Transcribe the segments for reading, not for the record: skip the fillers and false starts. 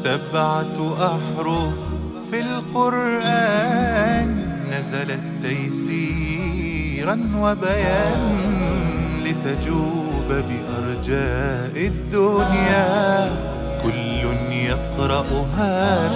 7 أحرف في القرآن نزلت تيسيرا وبيان لتجوب بأرجاء الدنيا، كل يقرأها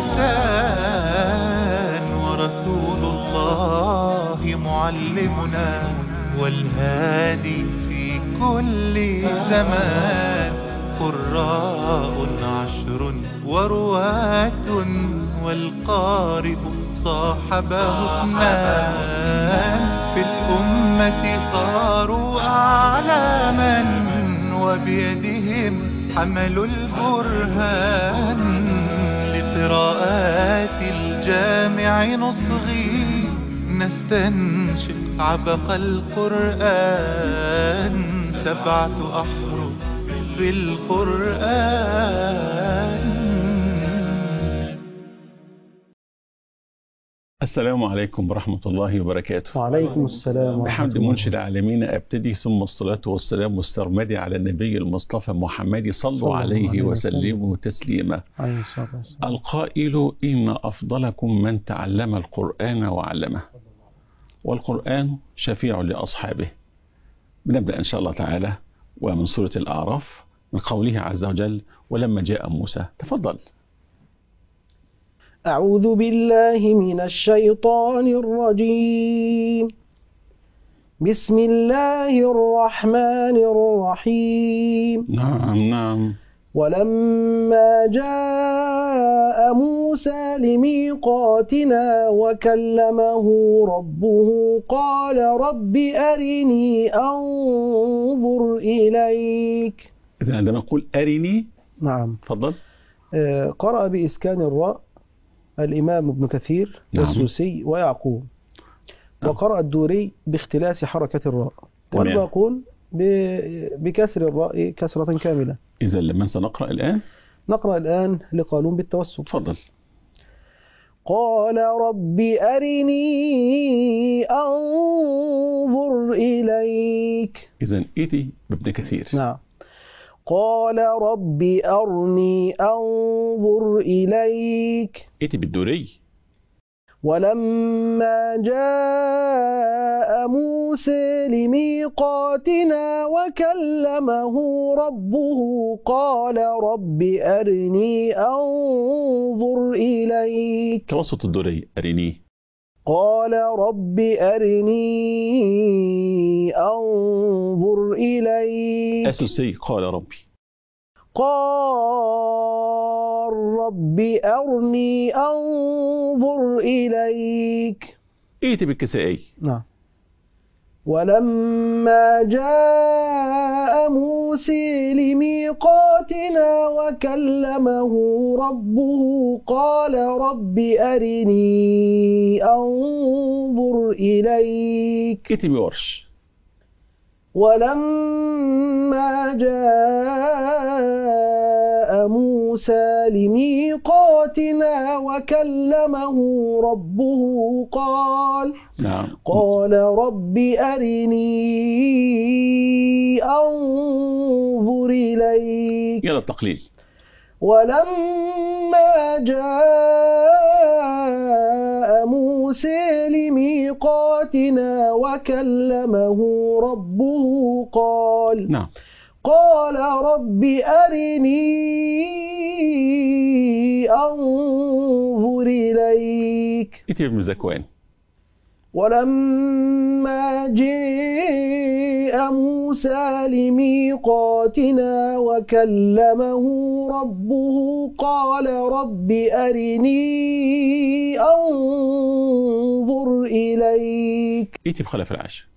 بلسان، ورسول الله معلمنا والهادي في كل زمان. قراء 10 ورواة والقارئ صاحبه 2، في الأمة صاروا أعلاما وبيدهم حملوا البرهان. لقراءات الجامع نصغي نستنشق عبق القرآن، 7 أحرف في القرآن. السلام عليكم ورحمة الله وبركاته. وعليكم السلام بحمد منشد العالمين أبتدي، ثم الصلاة والسلام والسرمدي على النبي المصطفى محمد صلوا عليه وسلموا تسليما. القائل إن أفضلكم من تعلم القرآن وعلمه، والقرآن شفيع لأصحابه. بنبدأ إن شاء الله تعالى ومن سورة الأعراف من قوله عز وجل: ولما جاء موسى. تفضل. أعوذ بالله من الشيطان الرجيم. بسم الله الرحمن الرحيم. نعم. ولما جاء موسى لميقاتنا وكلمه ربه قال رب أرني أنظر إليك. إذن عندما نقول أرني، نعم، تفضل. قرأ بإسكان الراء الإمام ابن كثير والسوسي ويعقوب، وقرأ الدوري باختلاس حركة الراء، والباقون بكسر الراء كسرة كاملة. إذا لمن سنقرأ الآن؟ نقرأ الآن لقالون بالتوسط. تفضل. قال رب أرني أنظر إليك. إذا إيتي بابن كثير. نعم. قال رب أرني أنظر إليك. إيتي بالدوري. ولما جاء موسى لميقاتنا وكلمه ربه قال رب أرني أنظر إليك. توسط الدوري أرني. قال رب أرني أنظر إليك. أسوسي قال ربي. قال رب أرني أنظر إليك. إيتي بالكسائي. نعم. ولما جاء موسى لميقاتنا وكلمه ربه قال رب أرني أنظر إليك. إيتي بورش. ولما جاء موسى لميقاتنا وكلمه ربه قال رب أرني أنظر إليك. يلا التقليل. ولما جاء موسى لميقاتنا وكلمه ربه قال رب أرني أنظر إليك. ابن زكوان. ولما جاء موسى لميقاتنا وكلمه ربه قال رب أرني أنظر إليك. إيتي بخلف العشر.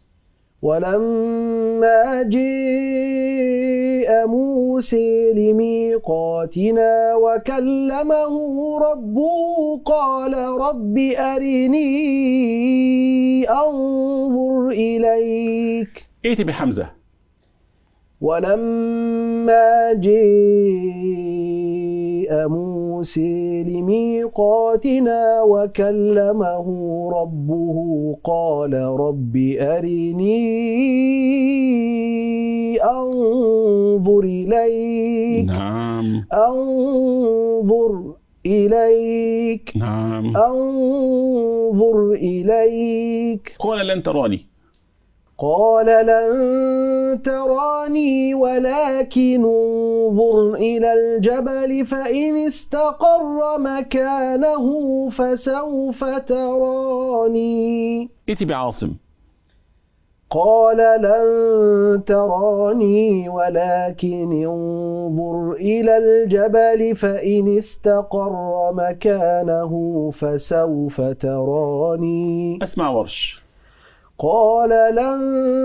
ولما جاء موسى لميقاتنا وكلمه ربه قال رب أرني أنظر إليك. إيتي بحمزة. ولما جاء موسى موسى لميقاتنا وكلمه ربه قال رب أرني أنظر إليك. نعم. أنظر إليك. نعم. أنظر إليك. قال لن تراني. قال لن تراني ولكن انظر إلى الجبل فإن استقر مكانه فسوف تراني. ائت بعاصم. قال لن تراني ولكن انظر إلى الجبل فإن استقر مكانه فسوف تراني. أسمع ورش. قال لن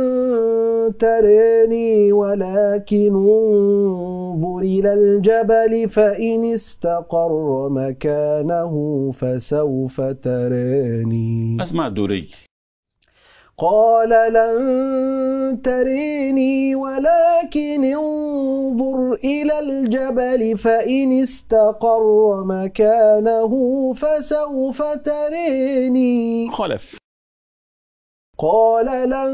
تراني ولكن انظر إلى الجبل فإن استقر مكانه فسوف تراني. أسمع الدوري. قال لن تريني ولكن انظر إلى الجبل فإن استقر مكانه فسوف تريني. خلف. قال لن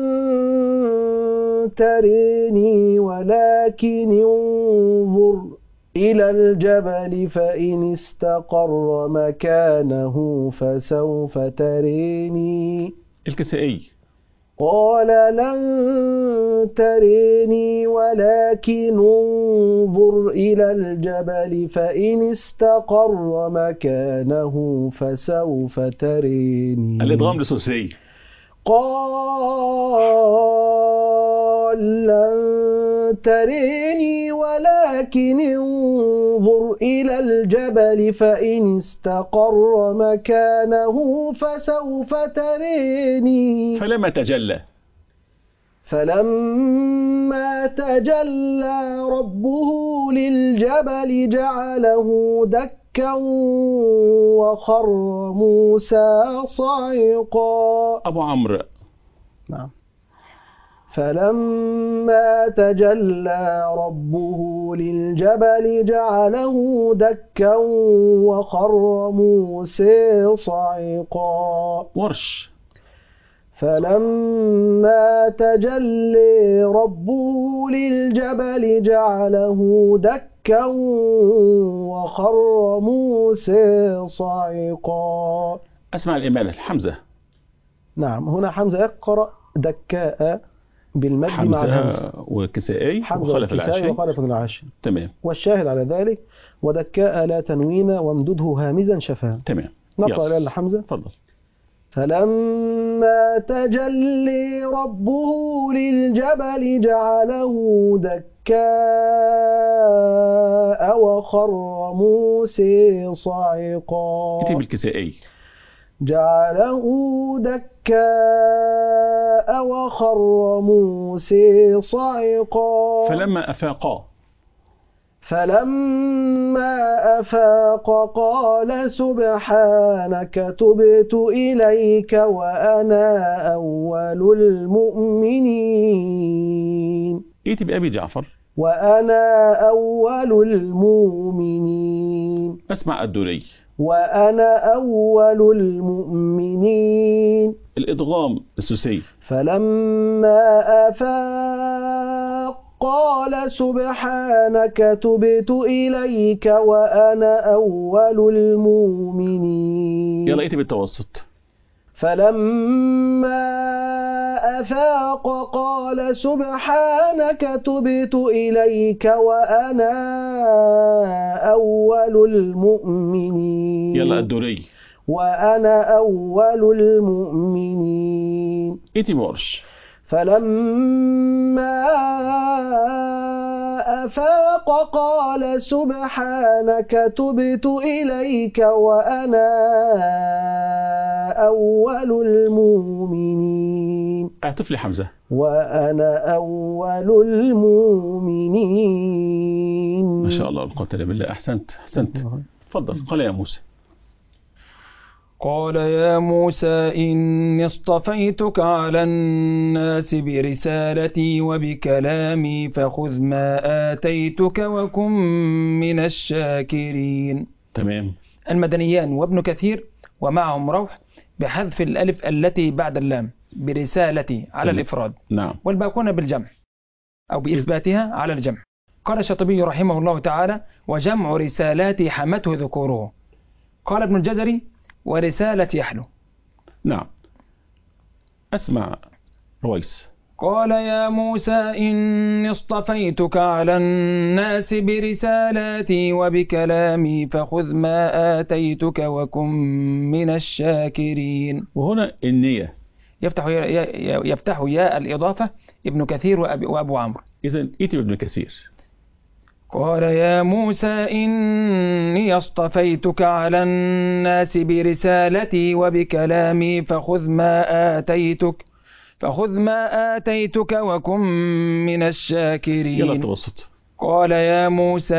تريني ولكن انظر إلى الجبل فإن استقر مكانه فسوف تريني. الكسائي. قال لن تريني ولكن انظر إلى الجبل فإن استقر مكانه فسوف تريني. الإدغام للثلاثي. قال لن تريني ولكن انظر إلى الجبل فإن استقر مكانه فسوف تريني. فلما تجلى. فلما تجلى ربه للجبل جعله دكا وخر موسى صعقا. أبو عمرو. نعم. فلما تجلى ربه للجبل جعله دكا وخر موسى صعقا. ورش. فلما تجلى ربه للجبل جعله دكا وخر موسى صعقا. أسمع الإمالة. حمزة. نعم. هنا حمزة يقرأ دكاء بالمد مع الهمز. حمزة وكسائي حمزة وخلف العاشي. وخلف العاشي. تمام. والشاهد على ذلك ودكاء لا تنوين وامدده هامزا شفاه. تمام. نقرأ الآن لحمزة. تفضل. فلما تجلي ربه للجبل جعله دكاء وخر موسى صعقا. ائت بالكسائي. جعله دكاء وخر موسى صعقا. فلما أفاقا. فلما أفاق قال سبحانك تبت إليك وأنا أول المؤمنين. ائت بأبي جعفر. وأنا أول المؤمنين. أسمع الدوري. وأنا أول المؤمنين. الإدغام السوسي. فلما أفاق قال سبحانك تبت إليك وأنا أول المؤمنين. يلا ائت بالتوسط. فلما أفاق قال سبحانك تبت إليك وأنا أول المؤمنين. يلا الدوري. وأنا أول المؤمنين. ائت بورش. فلما أفاق قال سبحانك تبت إليك وأنا أول المؤمنين. اعطف لي حمزة. وأنا أول المؤمنين. ما شاء الله لا قوة إلا بالله. أحسنت. تفضل. قال يا موسى. قال يا موسى إني اصطفيتك على الناس برسالتي وبكلامي فخذ ما آتيتك وكن من الشاكرين. تمام. المدنيان وابن كثير ومعهم روح بحذف الألف التي بعد اللام برسالتي على الإفراد. نعم. والباقون بالجمع أو بإثباتها على الجمع. قال الشاطبي رحمه الله تعالى: وجمع رسالات حمته ذكوره. قال ابن الجزري: ورسالة يحلو. نعم. أسمع رويس. قال: يا موسى إني اصطفيتك على الناس برسالاتي وبكلامي فخذ ما آتيتك وكن من الشاكرين. وهنا النية يفتح ياء الإضافة ابن كثير وأبو عمرو. إذن إيتي ابن كثير. قال: يا موسى إني اصطفيتك على الناس برسالتي وبكلامي فخذ ما آتيتك وكن من الشاكرين. يلا توسط. قال: يا موسى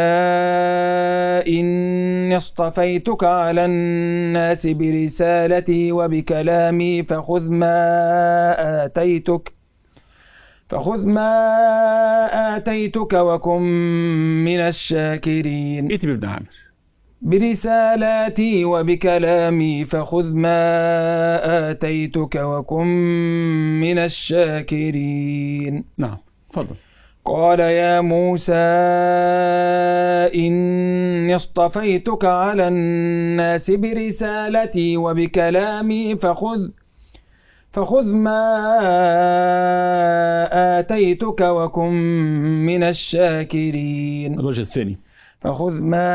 إني اصطفيتك على الناس برسالتي وبكلامي فخذ ما آتيتك وكن من الشاكرين. إيتي بابن عامر. برسالاتي وبكلامي فخذ ما آتيتك وكن من الشاكرين. نعم، تفضل. قال: يا موسى إني اصطفيتك على الناس برسالتي وبكلامي فخذ ما آتيتك وكن من الشاكرين. الوجه الثاني. فخذ ما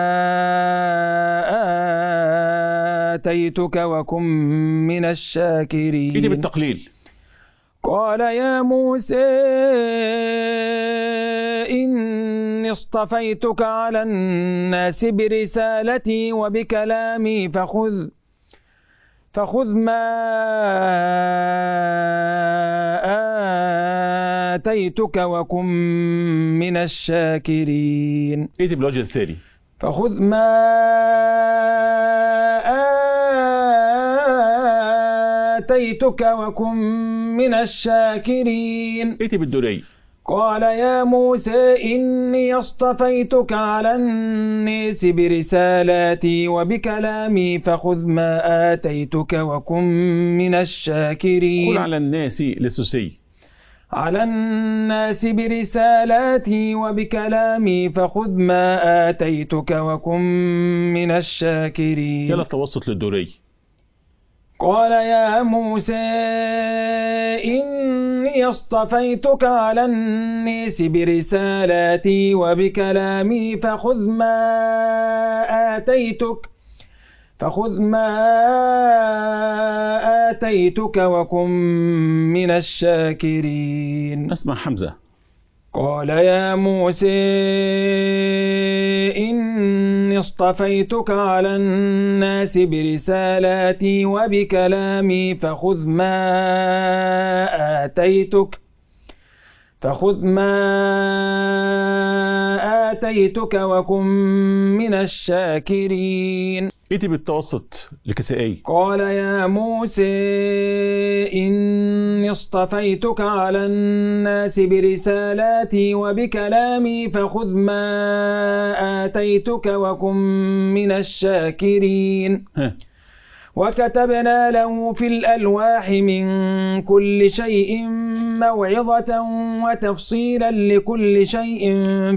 آتيتك وكن من الشاكرين. إيدي بالتقليل. قال: يا موسى إني اصطفيتك على الناس برسالتي وبكلامي فخذ ما آتيتك وكن من الشاكرين. إيدي بالوجه الثاني. فخذ ما آتيتك وكن من الشاكرين. إيدي بالدري. قال: يا موسى إني اصطفيتك على الناس برسالاتي وبكلامي فخذ ما آتيتك وكن من الشاكرين. قل على الناس لسوسي. على الناس برسالاتي وبكلامي فخذ ما آتيتك وكن من الشاكرين. يلا التوسط للدري. قال: يا موسى إني اصطفيتك على الناس برسالاتي وبكلامي فخذ ما آتيتك وكن من الشاكرين. اسمع حمزة. قال: يا موسى إني اصطفيتك على الناس برسالاتي وبكلامي فخذ ما آتيتك وكن من الشاكرين. إيتي بالتوسط لكسائي. قال: يا موسى إني اصطفيتك على الناس برسالاتي وبكلامي فخذ ما آتيتك وكن من الشاكرين. وكتبنا له في الألواح من كل شيء موعظة وتفصيلا لكل شيء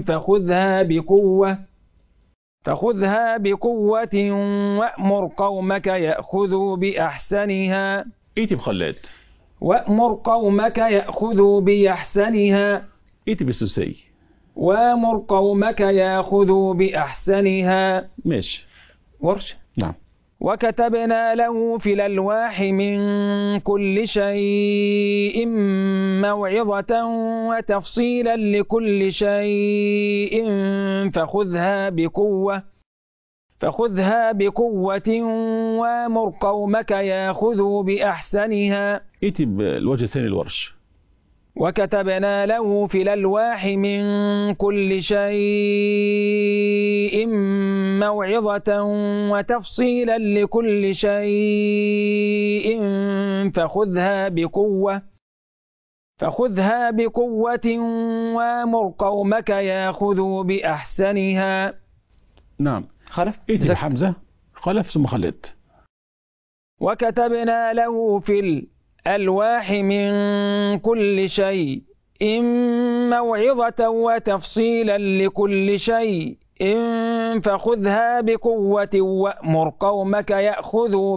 فخذها بقوة وأمر قومك يأخذوا بأحسنها. إيتي بخلاد. وأمر قومك يأخذوا بأحسنها. إيتي بالسوسي. وأمر قومك يأخذوا بأحسنها. ماشي. ورش. نعم. وكتبنا له في الألواح من كل شيء موعظة وتفصيلا لكل شيء فخذها بقوة وامر قومك ياخذوا بأحسنها. إيتي بالوجه الثاني الورش. وكتبنا له في الألواح من كل شيء موعظة وتفصيلا لكل شيء فخذها بقوة وامر قومك ياخذوا بأحسنها. نعم. خلف إيه حمزة خلف ثم خلد. وكتبنا له في الألواح من كل شيء موعظة وتفصيلا لكل شيء فخذها بقوة وأمر قومك يأخذوا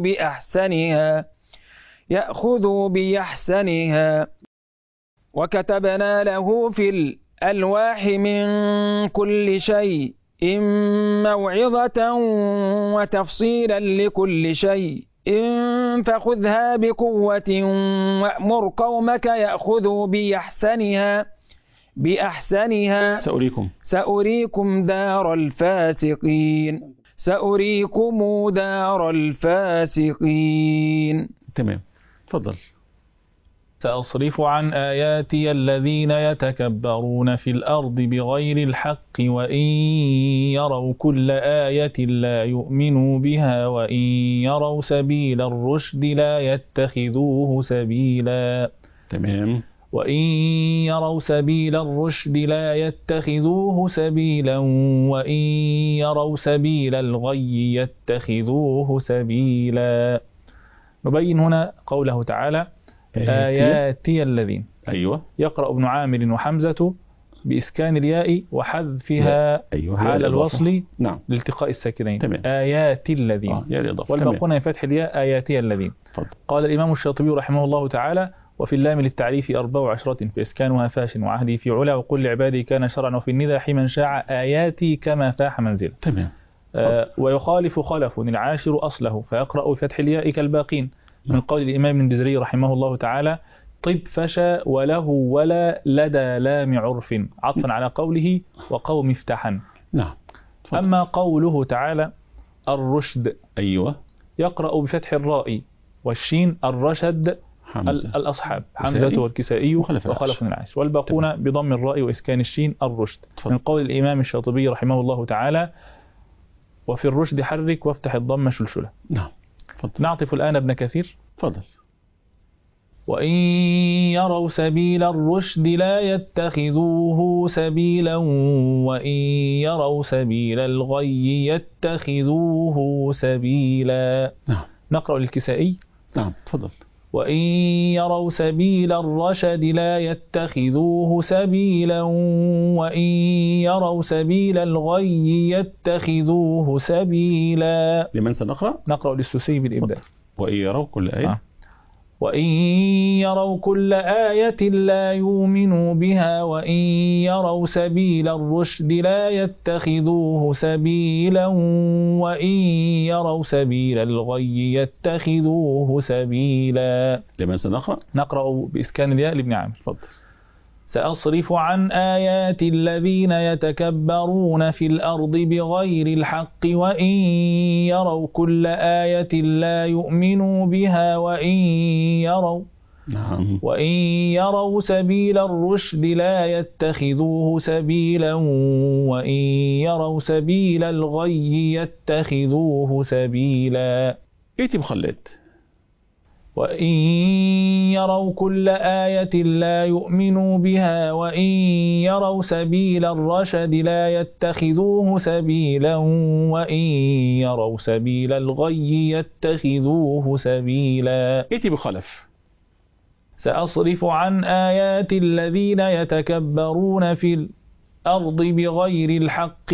بأحسنها وكتبنا له في الألواح من كل شيء موعظة وتفصيلا لكل شيء فخذها بقوة وأمر قومك يأخذوا بأحسنها سأريكم دار الفاسقين. تمام، تفضل. سأصرف عن آياتي الذين يتكبرون في الأرض بغير الحق وإن يروا كل آية لا يؤمنوا بها وإن يروا سبيل الرشد لا يتخذوه سبيلا. تمام. وإن يروا سبيل الرشد لا يتخذوه سبيلا وإن يروا سبيل الغي يتخذوه سبيلا. نبين هنا قوله تعالى آياتي الذين. أيوة. يقرأ ابن عامر وحمزة بإسكان الياء وحذفها أيوة. حال الوصل نعم. لالتقاء الساكنين. تمام. آياتي الذين والباقون بفتح الياء آياتي الذين. قال الإمام الشاطبي رحمه الله تعالى وفي اللام للتعريف 14 فإسكانها فاش وعهدي في علا وقل لعبادي كان شرعا وفي الندى حمن شاع آياتي كما فاح منزلا. تمام. ويخالف خلف العاشر أصله فيقرأ بفتح الياء كالباقين من قول الإمام الجزري رحمه الله تعالى طب فشى وله ولا لدى لام عرف عطفا على قوله وقوم افتحا. نعم. أما قوله تعالى الرشد. أيوة. يقرأ بفتح الراء والشين الرشد الأصحاب حمزة والكسائي وخلف العاشر والباقون بضم الراء وإسكان الشين الرشد. من قول الإمام الشاطبي رحمه الله تعالى وفي الرشد حرك وافتح الضم شلشلة. نعم. نعطف الآن ابن كثير. تفضل. وإن يروا سبيل الرشد لا يتخذوه سبيلا وإن يروا سبيل الغي يتخذوه سبيلا. نعم. نقرأ للكسائي. نعم، تفضل. وإن يروا سبيل الرشد لا يتخذوه سبيلا وإن يروا سبيل الغي يتخذوه سبيلا. لمن سنقرأ؟ نقرأ للسوسي بالإبداع. وإن يروا كل آية وإن يروا كل آية لا يؤمنوا بها وإن يروا سبيل الرشد لا يتخذوه سبيلا وإن يروا سبيل الغي يتخذوه سبيلا. لمن سنقرأ؟ نقرأ بإسكان الياء لابن عامر. تفضل. سأصرف عن آيات الذين يتكبرون في الأرض بغير الحق وإن يروا كل آية لا يؤمنوا بها وإن يروا سبيل الرشد لا يتخذوه سبيلا وإن يروا سبيل الغي يتخذوه سبيلا. إيتي مخلد. وإن يروا كل آية لا يؤمنوا بها وإن يروا سبيل الرشد لا يتخذوه سبيلا وإن يروا سبيل الغي يتخذوه سبيلا. إيتي بخلف. سأصرف عن آيات الذين يتكبرون في الأرض بغير الحق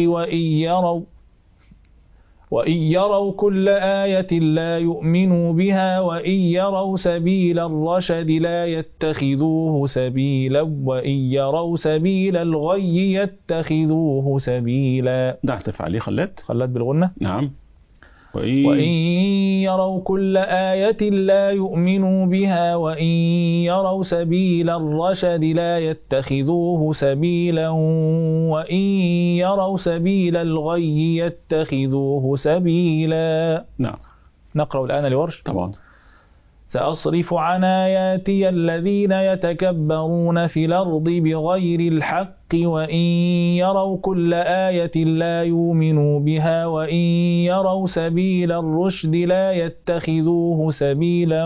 وإن يروا كل آية لا يؤمنوا بها وإن يروا سبيل الرشد لا يتخذوه سبيلا وإن يروا سبيل الغي يتخذوه سبيلا. نعطف عليه خلد بالغنة. نعم. وإن يروا كل آية لا يؤمنوا بها وإن يروا سبيل الرشد لا يتخذوه سبيلا وإن يروا سبيل الغي يتخذوه سبيلا. نعم. نقرأ الآن لورش. طبعا. سأصرف عن آياتي الذين يتكبرون في الأرض بغير الحق وإن يروا كل آية لا يؤمنوا بها وإن يروا سبيل الرشد لا يتخذوه سبيلا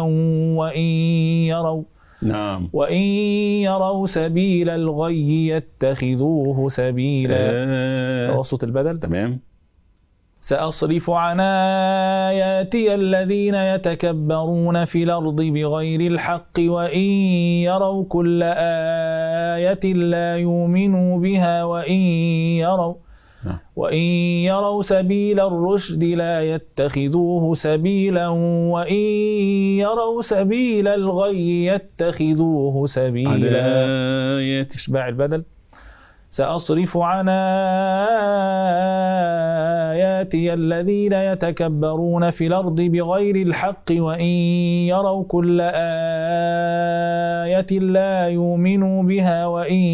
وإن يروا سبيل الغي يتخذوه سبيلا. توسط البدل. تمام. سأصرف عن آياتي الذين يتكبرون في الأرض بغير الحق وإن يروا كل آية لا يؤمنوا بها وإن يروا سبيل الرشد لا يتخذوه سبيلا وإن يروا سبيل الغي يتخذوه سبيلا. تشبع البدل. سأصرف عن آياتي الذين يتكبرون في الأرض بغير الحق وإن يروا كل آية لا يؤمنوا بها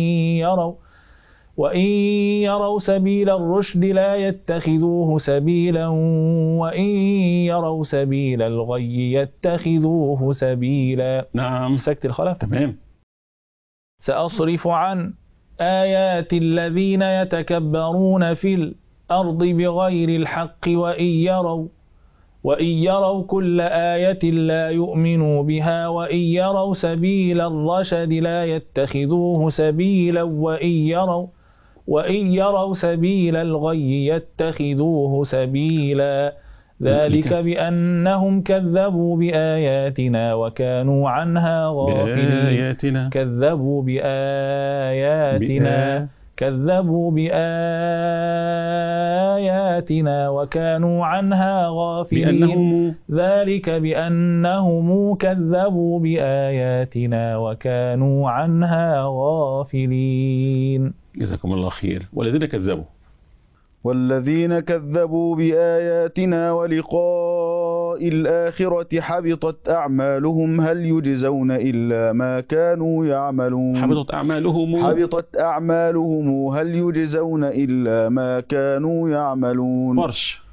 وإن يروا سبيل الرشد لا يتخذوه سبيلا وإن يروا سبيل الغي يتخذوه سبيلا. نعم. سكت الخلف. تمام. سأصرف عن آيات الذين يتكبرون في الأرض بغير الحق وإن يروا كل آية لا يؤمنوا بها وإن يروا سبيل الرشد لا يتخذوه سبيلا وإن يروا سبيل الغي يتخذوه سبيلا. ذلك بأنهم كذبوا بآياتنا وكانوا عنها غافلين. كذبوا بآياتنا وكانوا عنها غافلين. ذلك بأنهم كذبوا بآياتنا وكانوا عنها غافلين. جزاكم الله خير. والذين كذبوا بآياتنا ولقاء الآخرة حبطت أعمالهم هل يجزون إلا ما كانوا يعملون. حبطت أعمالهم هل يجزون إلا ما كانوا يعملون.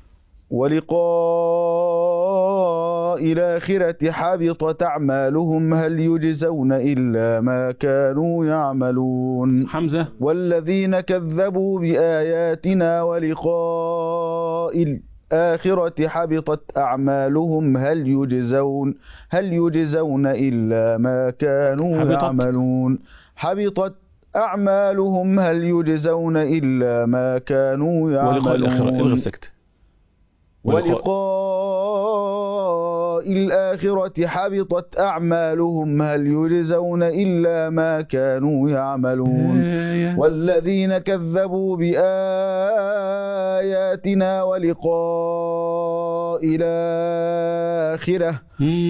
ولقاء الآخرة حبطت أعمالهم هل يجزون إلا ما كانوا يعملون. حمزة. والذين كذبوا بآياتنا ولقاء الآخرة حبطت أعمالهم هل يجزون إلا ما كانوا يعملون. حبطت أعمالهم هل يجزون إلا ما كانوا يعملون. ولقاء الآخرة حبطت أعمالهم هل يجزون إلا ما كانوا يعملون. والذين كذبوا بآياتنا ولقاء الآخرة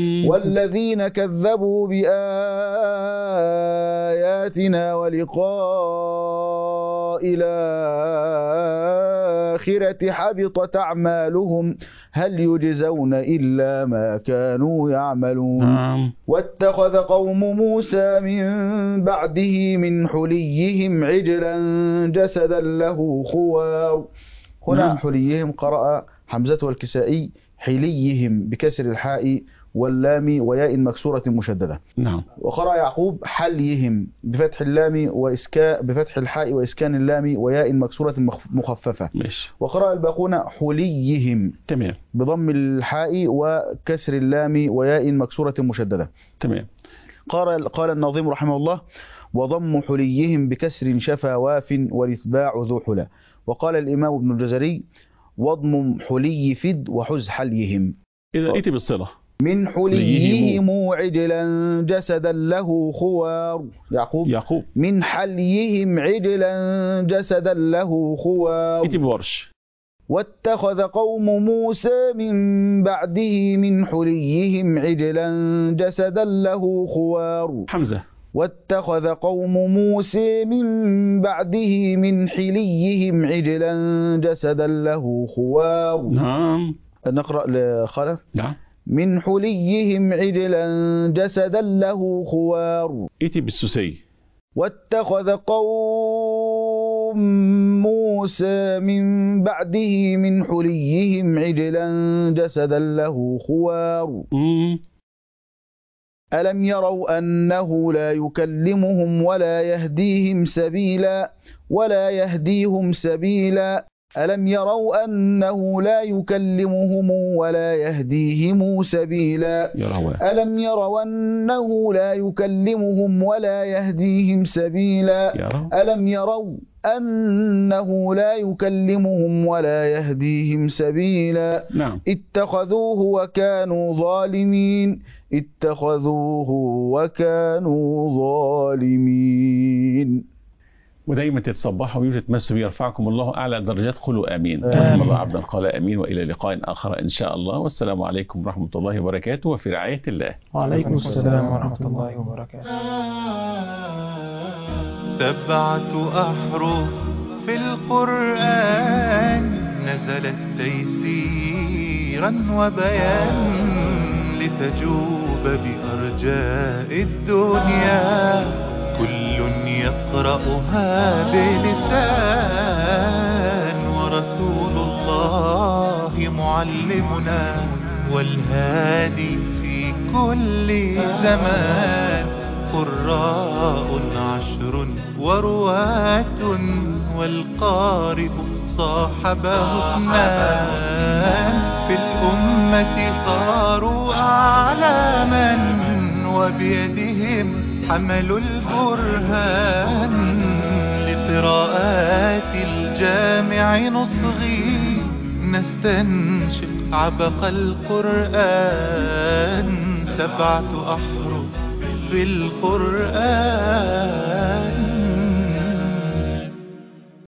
حبطت أعمالهم هل يجزون إلا ما كانوا يعملون. واتخذ قوم موسى من بعده من حليهم عجلا جسدا له خوار. هنا حليهم قرأ حمزة والكسائي حليهم بكسر الحاء واللام وياء مكسورة مشددة. نعم. وقرأ يعقوب حليهم بفتح اللام بفتح الحاء وإسكان اللام وياء مكسورة مخففة. ماشي. وقرأ الباقون حليهم. تمام. بضم الحاء وكسر اللام وياء مكسورة مشددة. تمام. قال الناظم رحمه الله: وضم حليهم بكسر شفا واف والإتباع ذو حلا. وقال الإمام ابن الجزري: وضم حلي فد وحز حليهم. إذا ائتي بالصلة. من حليهم عجلا جسدا له خوار. يعقوب. من حليهم عجلا جسدا له خوار. ائتي بورش. واتخذ قوم موسى من بعده من حليهم عجلا جسدا له خوار. حمزة. واتخذ قوم موسى من بعده من حليهم عجلا جسدا له خوار. نعم. نقرأ لخلف. نعم. من حليهم عجلا جسدا له خوار. ائتي بالسوسي. واتخذ قوم موسى من بعده من حليهم عجلا جسدا له خوار. ألم يروا أنه لا يكلمهم ولا يهديهم سبيلا ألم يروا أنه لا يكلمهم ولا يهديهم سبيلا ألم يروا أنه لا يكلمهم ولا يهديهم سبيلا ألم يروا أنه لا يكلمهم ولا يهديهم سبيلا اتخذوه وكانوا ظالمين اتخذوه وكانوا ظالمين. ودايما تتصبحوا وتتمسوا يرفعكم الله أعلى درجات. قولوا آمين. ورحمة عبدا قال آمين. وإلى لقاء آخر إن شاء الله، والسلام عليكم ورحمة الله وبركاته، وفي رعاية الله. وعليكم السلام ورحمة الله وبركاته. 7 أحرف في القرآن نزلت تيسيرا وبيان لتجوب بأرجاء الدنيا، كل يقرأها بلسان، ورسول الله معلمنا والهادي في كل زمان. قراء 10 ورواة والقارئ صاحبه 2، في الأمة صاروا أعلاما وبيدهم حملوا البرهان. لقراءات الجامع نصغي نستنشق عبق القرآن، 7 أحرف في القرآن.